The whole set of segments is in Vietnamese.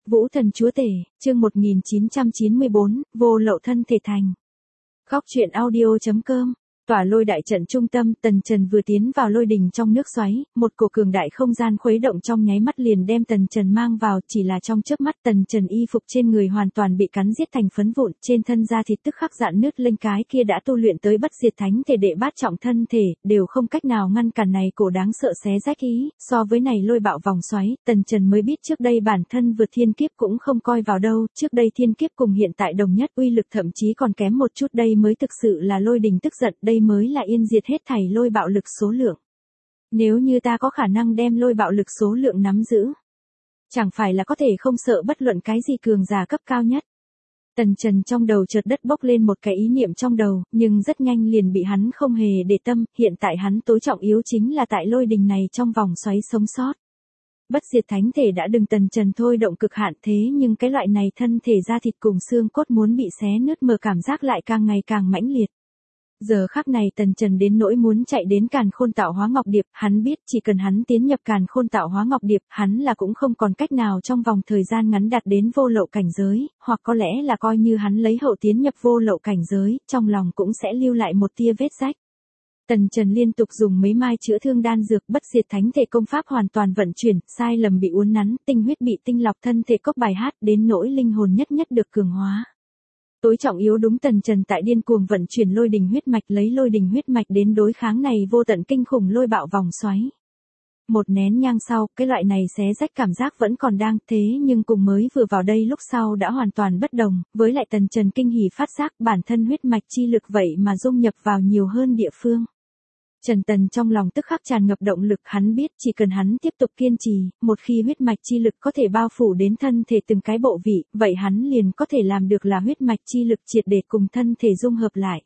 Vũ thần chúa tể, chương 1994, vô lậu thân thể thành. Góc truyện audio.com. Tỏa lôi đại trận trung tâm, Tần Trần vừa tiến vào lôi đình trong nước xoáy, một cổ cường đại không gian khuấy động trong nháy mắt liền đem Tần Trần mang vào, chỉ là trong chớp mắt Tần Trần y phục trên người hoàn toàn bị cắn giết thành phấn vụn, trên thân da thịt tức khắc rạn nứt lên, cái kia đã tu luyện tới bất diệt thánh thể đệ bát trọng thân thể, đều không cách nào ngăn cản này cổ đáng sợ xé rách ý, so với này lôi bạo vòng xoáy, Tần Trần mới biết trước đây bản thân vượt thiên kiếp cũng không coi vào đâu, trước đây thiên kiếp cùng hiện tại đồng nhất, uy lực thậm chí còn kém một chút, đây mới thực sự là lôi đình tức giận, đây mới là yên diệt hết thảy lôi bạo lực số lượng. Nếu như ta có khả năng đem lôi bạo lực số lượng nắm giữ, chẳng phải là có thể không sợ bất luận cái gì cường giả cấp cao nhất. Tần Trần trong đầu chợt đất bốc lên một cái ý niệm trong đầu, nhưng rất nhanh liền bị hắn không hề để tâm, hiện tại hắn tối trọng yếu chính là tại lôi đình này trong vòng xoáy sống sót. Bất diệt thánh thể đã đừng Tần Trần thôi động cực hạn, thế nhưng cái loại này thân thể da thịt cùng xương cốt muốn bị xé nứt mờ cảm giác lại càng ngày càng mãnh liệt. Giờ khắc này Tần Trần đến nỗi muốn chạy đến Càn Khôn Tạo Hóa Ngọc Điệp, hắn biết chỉ cần hắn tiến nhập Càn Khôn Tạo Hóa Ngọc Điệp, hắn là cũng không còn cách nào trong vòng thời gian ngắn đạt đến vô lậu cảnh giới, hoặc có lẽ là coi như hắn lấy hậu tiến nhập vô lậu cảnh giới, trong lòng cũng sẽ lưu lại một tia vết rách. Tần Trần liên tục dùng mấy mai chữa thương đan dược, bất diệt thánh thể công pháp hoàn toàn vận chuyển, sai lầm bị uốn nắn, tinh huyết bị tinh lọc, thân thể cốc bài hát, đến nỗi linh hồn nhất nhất được cường hóa. Tối trọng yếu đúng Tần Trần tại điên cuồng vận chuyển lôi đình huyết mạch, lấy lôi đình huyết mạch đến đối kháng này vô tận kinh khủng lôi bạo vòng xoáy. Một nén nhang sau, cái loại này xé rách cảm giác vẫn còn đang, thế nhưng cùng mới vừa vào đây lúc sau đã hoàn toàn bất đồng, với lại Tần Trần kinh hỉ phát giác bản thân huyết mạch chi lực vậy mà dung nhập vào nhiều hơn địa phương. Trần Tần trong lòng tức khắc tràn ngập động lực, hắn biết chỉ cần hắn tiếp tục kiên trì, một khi huyết mạch chi lực có thể bao phủ đến thân thể từng cái bộ vị, vậy hắn liền có thể làm được là huyết mạch chi lực triệt để cùng thân thể dung hợp lại.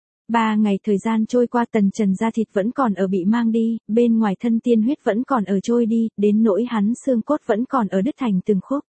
3 ngày thời gian trôi qua, Tần Trần da thịt vẫn còn ở bị mang đi, bên ngoài thân tiên huyết vẫn còn ở trôi đi, đến nỗi hắn xương cốt vẫn còn ở đứt thành từng khúc.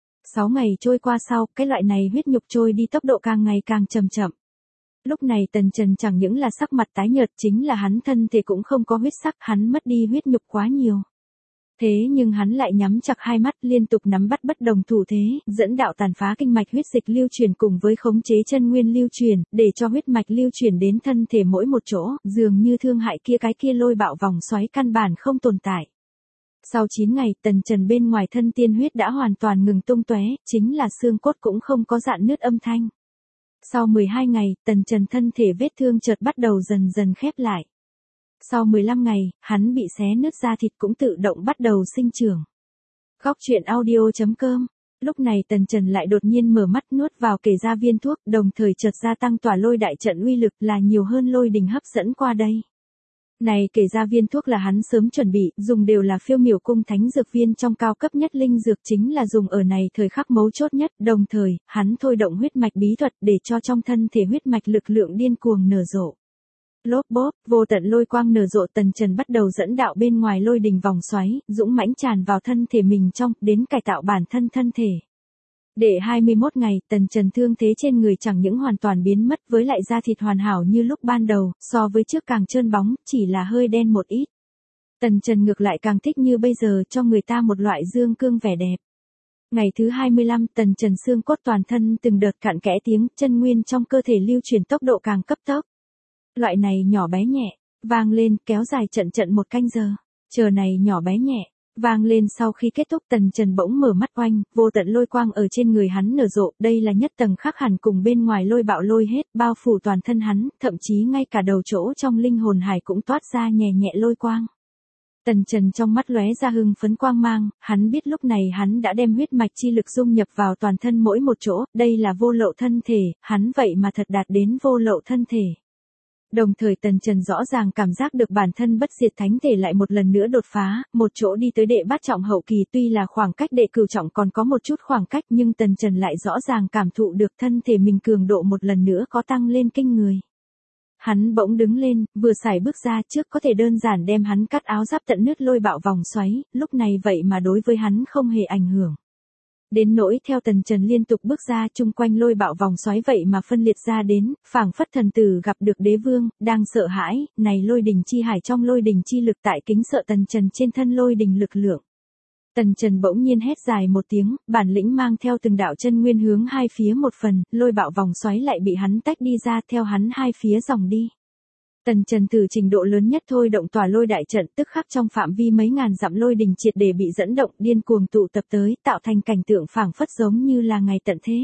6 ngày trôi qua sau, cái loại này huyết nhục trôi đi tốc độ càng ngày càng chậm chậm. Lúc này Tần Trần chẳng những là sắc mặt tái nhợt, chính là hắn thân thể cũng không có huyết sắc, hắn mất đi huyết nhục quá nhiều. Thế nhưng hắn lại nhắm chặt hai mắt, liên tục nắm bắt bất đồng thủ thế, dẫn đạo tàn phá kinh mạch huyết dịch lưu truyền cùng với khống chế chân nguyên lưu truyền, để cho huyết mạch lưu truyền đến thân thể mỗi một chỗ, dường như thương hại cái kia lôi bạo vòng xoáy căn bản không tồn tại. Sau 9 ngày, Tần Trần bên ngoài thân tiên huyết đã hoàn toàn ngừng tung tóe, chính là xương cốt cũng không có rạn nứt âm thanh. Sau 12 ngày, Tần Trần thân thể vết thương chợt bắt đầu dần dần khép lại. Sau 15 ngày, hắn bị xé nứt da thịt cũng tự động bắt đầu sinh trưởng. Góc truyện audio.com. Lúc này Tần Trần lại đột nhiên mở mắt nuốt vào kể ra viên thuốc, đồng thời chợt gia tăng tỏa lôi đại trận uy lực, là nhiều hơn lôi đình hấp dẫn qua đây. Này kể ra viên thuốc là hắn sớm chuẩn bị, dùng đều là Phiêu Miểu cung thánh dược viên trong cao cấp nhất linh dược, chính là dùng ở này thời khắc mấu chốt nhất, đồng thời, hắn thôi động huyết mạch bí thuật để cho trong thân thể huyết mạch lực lượng điên cuồng nở rộ. Lốp bốp, vô tận lôi quang nở rộ, Tần Trần bắt đầu dẫn đạo bên ngoài lôi đình vòng xoáy, dũng mãnh tràn vào thân thể mình trong, đến cải tạo bản thân thể. Để 21 ngày, Tần Trần thương thế trên người chẳng những hoàn toàn biến mất, với lại da thịt hoàn hảo như lúc ban đầu, so với trước càng trơn bóng, chỉ là hơi đen một ít. Tần Trần ngược lại càng thích như bây giờ, cho người ta một loại dương cương vẻ đẹp. Ngày thứ 25, Tần Trần xương cốt toàn thân từng đợt cạn kẽ tiếng, chân nguyên trong cơ thể lưu truyền tốc độ càng cấp tốc. Loại này nhỏ bé nhẹ, vang lên, kéo dài trận 1 canh giờ. Chờ này nhỏ bé nhẹ vang lên sau khi kết thúc, Tần Trần bỗng mở mắt oanh, vô tận lôi quang ở trên người hắn nở rộ, đây là nhất tầng khác hẳn cùng bên ngoài lôi bạo lôi hết, bao phủ toàn thân hắn, thậm chí ngay cả đầu chỗ trong linh hồn hải cũng toát ra nhẹ nhẹ lôi quang. Tần Trần trong mắt lóe ra hưng phấn quang mang, hắn biết lúc này hắn đã đem huyết mạch chi lực dung nhập vào toàn thân mỗi một chỗ, đây là vô lậu thân thể, hắn vậy mà thật đạt đến vô lậu thân thể. Đồng thời Tần Trần rõ ràng cảm giác được bản thân bất diệt thánh thể lại một lần nữa đột phá, một chỗ đi tới đệ bát trọng hậu kỳ, tuy là khoảng cách đệ cửu trọng còn có một chút khoảng cách, nhưng Tần Trần lại rõ ràng cảm thụ được thân thể mình cường độ một lần nữa có tăng lên kinh người. Hắn bỗng đứng lên, vừa xài bước ra trước có thể đơn giản đem hắn cắt áo giáp tận nứt lôi bạo vòng xoáy, lúc này vậy mà đối với hắn không hề ảnh hưởng. Đến nỗi theo Tần Trần liên tục bước ra, chung quanh lôi bạo vòng xoáy vậy mà phân liệt ra đến, phảng phất thần tử gặp được đế vương, đang sợ hãi, này lôi đình chi hải trong lôi đình chi lực tại kính sợ Tần Trần trên thân lôi đình lực lượng. Tần Trần bỗng nhiên hét dài một tiếng, bản lĩnh mang theo từng đạo chân nguyên hướng hai phía một phần, lôi bạo vòng xoáy lại bị hắn tách đi ra theo hắn hai phía dòng đi. Tần Trần từ trình độ lớn nhất thôi động tỏa lôi đại trận, tức khắc trong phạm vi mấy ngàn dặm lôi đình triệt để bị dẫn động, điên cuồng tụ tập tới, tạo thành cảnh tượng phảng phất giống như là ngày tận thế.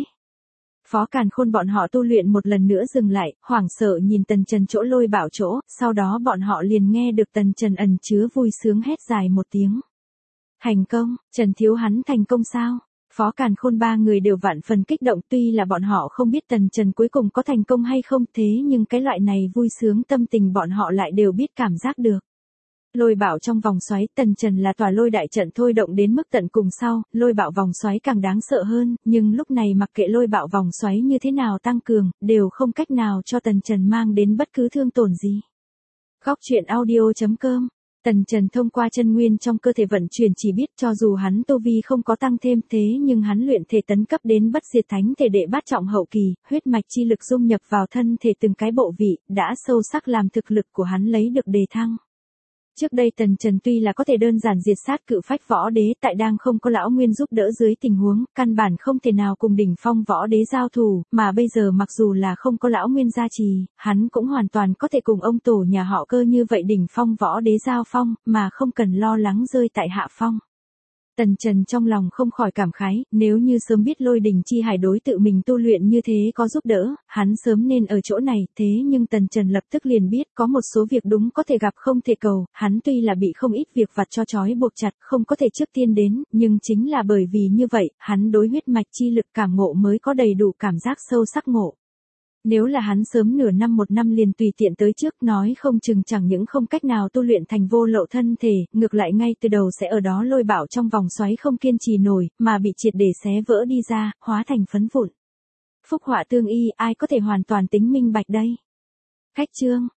Phó Càn Khôn bọn họ tu luyện một lần nữa dừng lại, hoảng sợ nhìn Tần Trần chỗ lôi bạo chỗ, sau đó bọn họ liền nghe được Tần Trần ẩn chứa vui sướng hét dài một tiếng. Thành công, Trần thiếu hắn thành công sao? Phó Càn Khôn ba người đều vạn phần kích động, tuy là bọn họ không biết Tần Trần cuối cùng có thành công hay không, thế nhưng cái loại này vui sướng tâm tình bọn họ lại đều biết cảm giác được. Lôi bạo trong vòng xoáy, Tần Trần là tòa lôi đại trận thôi động đến mức tận cùng sau, lôi bạo vòng xoáy càng đáng sợ hơn, nhưng lúc này mặc kệ lôi bạo vòng xoáy như thế nào tăng cường, đều không cách nào cho Tần Trần mang đến bất cứ thương tổn gì. Góc truyện audio.com. Tần Trần thông qua chân nguyên trong cơ thể vận chuyển chỉ biết cho dù hắn tu vi không có tăng thêm thế nhưng hắn luyện thể tấn cấp đến bất diệt thánh thể đệ bát trọng hậu kỳ, huyết mạch chi lực dung nhập vào thân thể từng cái bộ vị, đã sâu sắc làm thực lực của hắn lấy được đề thăng. Trước đây Tần Trần tuy là có thể đơn giản diệt sát cự phách võ đế, tại đang không có lão nguyên giúp đỡ dưới tình huống, căn bản không thể nào cùng đỉnh phong võ đế giao thủ, mà bây giờ mặc dù là không có lão nguyên gia trì, hắn cũng hoàn toàn có thể cùng ông tổ nhà họ Cơ như vậy đỉnh phong võ đế giao phong, mà không cần lo lắng rơi tại hạ phong. Tần Trần trong lòng không khỏi cảm khái, nếu như sớm biết lôi đình chi hải đối tự mình tu luyện như thế có giúp đỡ, hắn sớm nên ở chỗ này, thế nhưng Tần Trần lập tức liền biết có một số việc đúng có thể gặp không thể cầu, hắn tuy là bị không ít việc vặt cho trói buộc chặt, không có thể trước tiên đến, nhưng chính là bởi vì như vậy, hắn đối huyết mạch chi lực cảm ngộ mới có đầy đủ cảm giác sâu sắc ngộ. Nếu là hắn sớm nửa năm một năm liền tùy tiện tới trước, nói không chừng chẳng những không cách nào tu luyện thành vô lậu thân thể, ngược lại ngay từ đầu sẽ ở đó lôi bạo trong vòng xoáy không kiên trì nổi, mà bị triệt để xé vỡ đi ra, hóa thành phấn vụn. Phúc họa tương y, ai có thể hoàn toàn tính minh bạch đây? Khách chương.